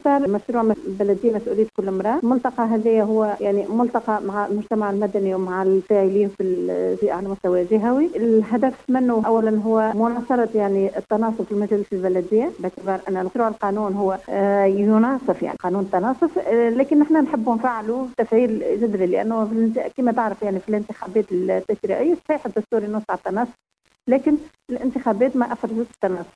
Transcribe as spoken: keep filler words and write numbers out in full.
إطار مشروع بلدية مسؤولية كل امرأة. الملتقى هذا هو يعني ملتقى مع المجتمع المدني ومع الفاعلين في على مستوى جهوي. الهدف منه أولا هو مناصرة يعني التناصف في المجالس البلدية، باعتبار أن مشروع القانون هو يناصف يعني قانون تناصف، لكن نحن نحب نفعله تفعيل جذري، لأنه كما تعرف يعني في الانتخابات التشريعية صحيح الدستور ينص على التناصف، لكن الانتخابات ما أفرزت التناصف.